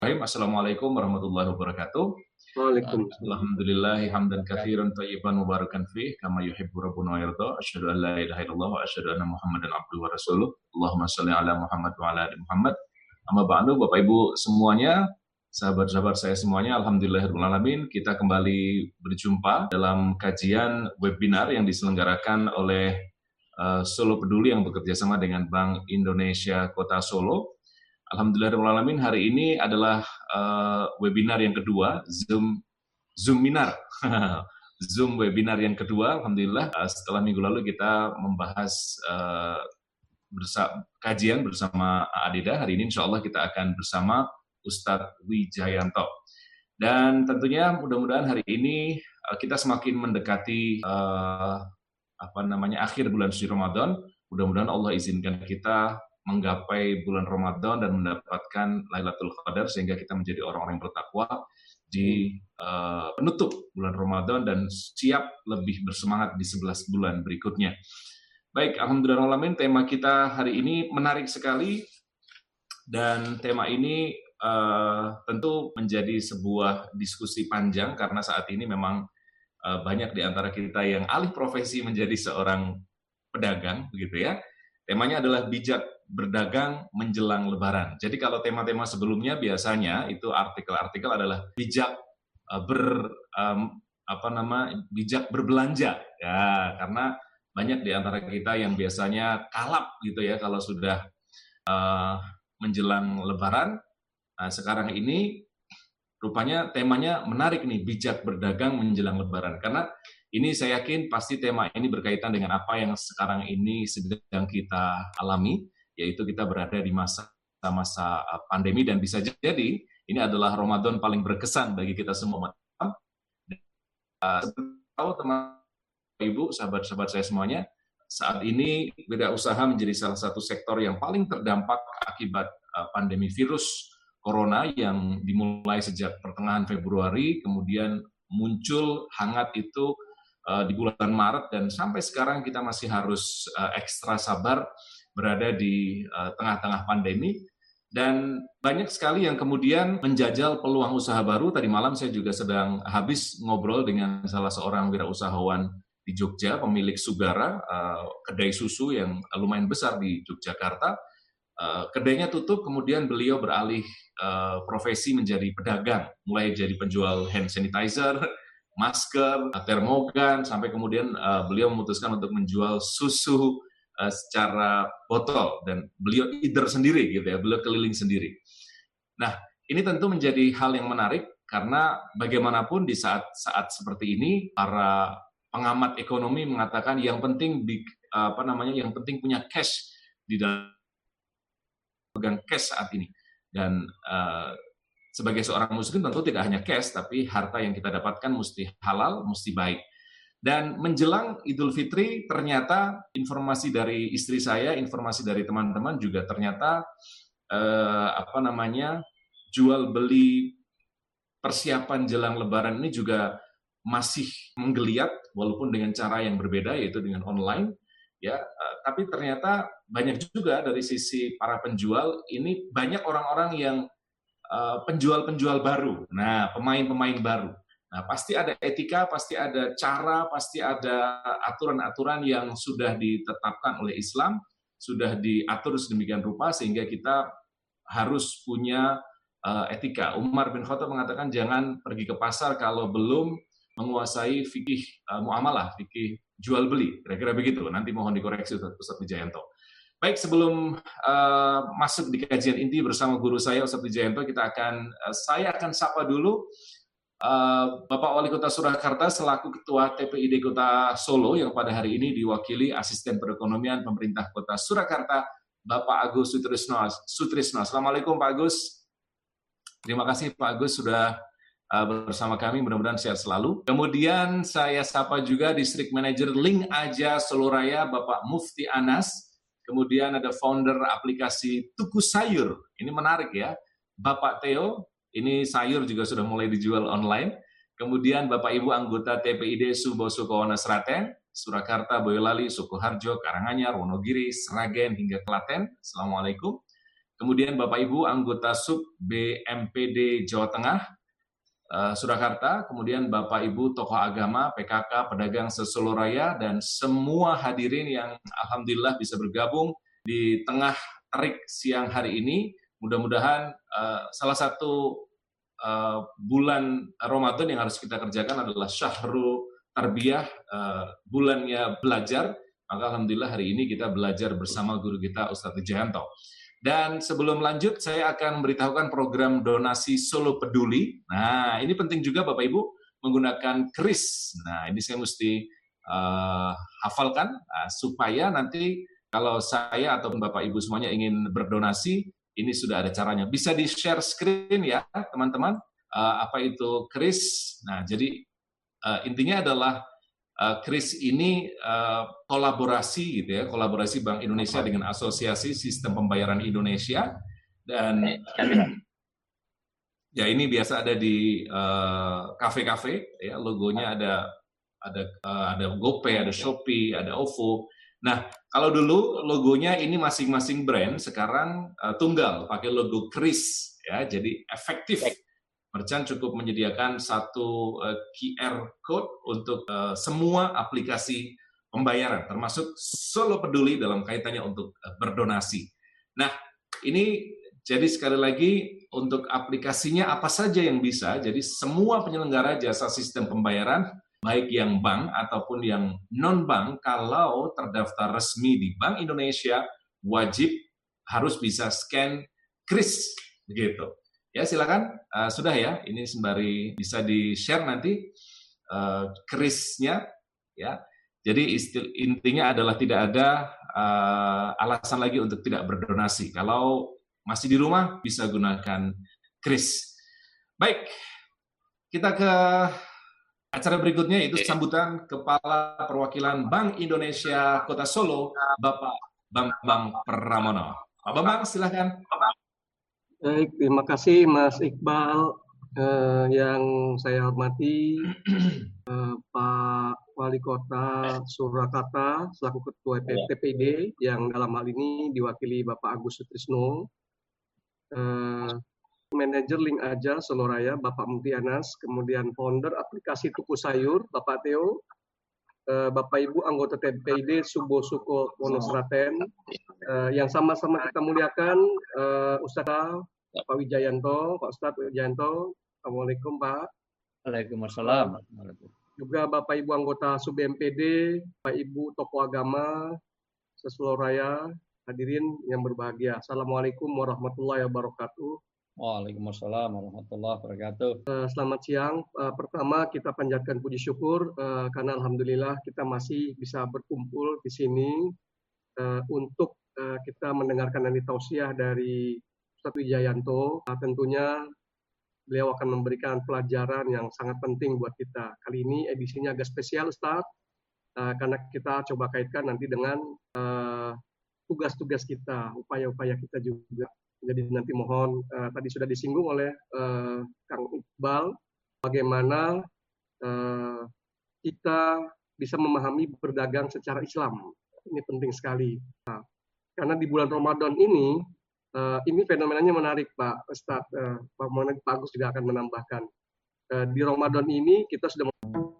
Assalamualaikum warahmatullahi wabarakatuh. Waalaikumsalam. Alhamdulillahi hamdan katsiran thayyiban mubarakan fih kama yuhibbu rabbuna wa yarda. Asyhadu an la ilaha illallah wa asyhadu anna Muhammadan abduhu wa rasuluh. Allahumma shalli ala Muhammad wa ala ali Muhammad. Amma ba'du, Bapak Ibu semuanya, sahabat-sahabat saya semuanya, alhamdulillahirabbil alamin, kita kembali berjumpa dalam kajian webinar yang diselenggarakan oleh Solo Peduli yang bekerja sama dengan Bank Indonesia Kota Solo. Alhamdulillahirrahmanirrahim, hari ini adalah webinar yang kedua, Zoominar. Zoom webinar yang kedua, Alhamdulillah. Setelah minggu lalu kita membahas kajian bersama Adida, hari ini insya Allah kita akan bersama Ustadz Wijayanto. Dan tentunya mudah-mudahan hari ini kita semakin mendekati akhir bulan suci Ramadan. Mudah-mudahan Allah izinkan kita menggapai bulan Ramadan dan mendapatkan Lailatul Qadar sehingga kita menjadi orang-orang yang bertakwa di penutup bulan Ramadan dan siap lebih bersemangat di 11 bulan berikutnya. Baik, alhamdulillahirrahmanirrahim, tema kita hari ini menarik sekali dan tema ini tentu menjadi sebuah diskusi panjang karena saat ini memang banyak di antara kita yang alih profesi menjadi seorang pedagang, begitu ya. Temanya adalah bijak berdagang menjelang Lebaran. Jadi kalau tema-tema sebelumnya biasanya itu artikel-artikel adalah bijak bijak berbelanja, ya, karena banyak di antara kita yang biasanya kalap gitu ya kalau sudah menjelang Lebaran. Nah, sekarang ini rupanya temanya menarik nih, bijak berdagang menjelang Lebaran, karena ini saya yakin pasti tema ini berkaitan dengan apa yang sekarang ini sedang kita alami, yaitu kita berada di masa pandemi dan bisa jadi ini adalah Ramadan paling berkesan bagi kita semua. Tahu teman Ibu, sahabat-sahabat saya semuanya, saat ini wirausaha menjadi salah satu sektor yang paling terdampak akibat pandemi virus Corona yang dimulai sejak pertengahan Februari, kemudian muncul hangat itu di bulan Maret dan sampai sekarang kita masih harus ekstra sabar berada di tengah-tengah pandemi dan banyak sekali yang kemudian menjajal peluang usaha baru. Tadi malam saya juga sedang habis ngobrol dengan salah seorang wirausahawan di Jogja, pemilik Sugara, kedai susu yang lumayan besar di Yogyakarta. Kedainya tutup, kemudian beliau beralih profesi menjadi pedagang, mulai jadi penjual hand sanitizer, masker, termogan, sampai kemudian beliau memutuskan untuk menjual susu secara botol dan beliau either sendiri gitu ya, beliau keliling sendiri. Nah, ini tentu menjadi hal yang menarik karena bagaimanapun di saat seperti ini para pengamat ekonomi mengatakan yang penting yang penting punya cash di dalam pegang cash saat ini. Dan sebagai seorang muslim tentu tidak hanya cash, tapi harta yang kita dapatkan mesti halal, mesti baik. Dan menjelang Idul Fitri, ternyata informasi dari istri saya, informasi dari teman-teman juga ternyata jual beli persiapan jelang Lebaran ini juga masih menggeliat, walaupun dengan cara yang berbeda, yaitu dengan online. Ya, tapi ternyata banyak juga dari sisi para penjual ini banyak orang-orang yang penjual-penjual baru, nah pemain-pemain baru. Nah pasti ada etika, pasti ada cara, pasti ada aturan-aturan yang sudah ditetapkan oleh Islam, sudah diatur sedemikian rupa sehingga kita harus punya etika. Umar bin Khattab mengatakan jangan pergi ke pasar kalau belum menguasai fikih muamalah, fikih jual beli, kira-kira begitu. Nanti mohon dikoreksi Ustadz Wijayanto. Baik, sebelum masuk di kajian inti bersama guru saya Ustadz Wijayanto, saya akan sapa dulu Bapak Wali Kota Surakarta selaku Ketua TPID Kota Solo yang pada hari ini diwakili Asisten Perekonomian Pemerintah Kota Surakarta, Bapak Agus Sutrisno. Assalamualaikum Pak Agus. Terima kasih Pak Agus sudah bersama kami, mudah-mudahan sehat selalu. Kemudian saya sapa juga District Manager Link Aja Solo Raya, Bapak Mufti Anas. Kemudian ada founder aplikasi Tuku Sayur, ini menarik ya, Bapak Theo, ini sayur juga sudah mulai dijual online. Kemudian Bapak Ibu anggota TPID Subo-Sukowono Sraten, Surakarta, Boyolali, Sukoharjo, Karanganyar, Wonogiri, Sragen, hingga Klaten. Assalamualaikum. kemudian Bapak Ibu anggota Sub BMPD Jawa Tengah, Surakarta, kemudian Bapak Ibu tokoh agama, PKK, pedagang seseluruh raya, dan semua hadirin yang alhamdulillah bisa bergabung di tengah terik siang hari ini. Mudah-mudahan salah satu bulan Ramadan yang harus kita kerjakan adalah Syahrul Tarbiyah, bulannya belajar. Maka alhamdulillah hari ini kita belajar bersama guru kita Ustadz Wijayanto. Dan sebelum lanjut, saya akan memberitahukan program donasi Solo Peduli. Nah, ini penting juga Bapak Ibu menggunakan kris. Nah, ini saya mesti hafalkan supaya nanti kalau saya atau Bapak Ibu semuanya ingin berdonasi, ini sudah ada caranya. Bisa di-share screen ya, teman-teman. Apa itu kris? Nah, jadi intinya adalah kris ini kolaborasi gitu ya, kolaborasi Bank Indonesia dengan Asosiasi Sistem Pembayaran Indonesia, dan ya ini biasa ada di kafe-kafe ya, logonya ada GoPay, ada Shopee, ada OVO. Nah, kalau dulu logonya ini masing-masing brand, sekarang tunggal pakai logo kris ya, jadi efektif. Merchant cukup menyediakan satu QR code untuk semua aplikasi pembayaran, termasuk Solo Peduli dalam kaitannya untuk berdonasi. Nah, ini jadi sekali lagi untuk aplikasinya apa saja yang bisa, jadi semua penyelenggara jasa sistem pembayaran, baik yang bank ataupun yang non-bank, kalau terdaftar resmi di Bank Indonesia, wajib harus bisa scan kris, begitu. Ya, silakan. Sudah ya, ini sembari bisa di-share nanti krisnya ya. Jadi intinya adalah tidak ada alasan lagi untuk tidak berdonasi. Kalau masih di rumah bisa gunakan kris. Baik. Kita ke acara berikutnya, yaitu sambutan Kepala Perwakilan Bank Indonesia Kota Solo, Bapak Bambang Pramono. Pak Bambang, silakan. Baik, terima kasih Mas Iqbal. Yang saya hormati Pak Wali Kota Surakarta selaku Ketua TPD, yang dalam hal ini diwakili Bapak Agus Sutrisno, Manajer Link Aja Solo Raya Bapak Mutianas, kemudian Founder aplikasi Tuku Sayur Bapak Theo, Bapak Ibu anggota TPD Subo Suko Wonosraten, yang sama-sama kita muliakan Ustadz Pak Wijayanto, Pak Ustadz Wijayanto. Assalamualaikum Pak. Waalaikumsalam. Juga Bapak Ibu anggota Sub BMPD, Bapak Ibu tokoh agama seseluruh raya, hadirin yang berbahagia. Assalamualaikum warahmatullahi wabarakatuh. Waalaikumsalam warahmatullahi wabarakatuh. Selamat siang. Pertama kita panjatkan puji syukur karena alhamdulillah kita masih bisa berkumpul di sini untuk kita mendengarkan nanti tausiah dari Ustadz Wijayanto. Tentunya beliau akan memberikan pelajaran yang sangat penting buat kita. Kali ini edisinya agak spesial Ustadz, karena kita coba kaitkan nanti dengan tugas-tugas kita, upaya-upaya kita juga. Jadi nanti mohon, tadi sudah disinggung oleh Kang Iqbal, bagaimana kita bisa memahami berdagang secara Islam. Ini penting sekali. Nah, karena di bulan Ramadan ini fenomenanya menarik Pak Ustadz, Pak Agus juga akan menambahkan. Di Ramadan ini kita sudah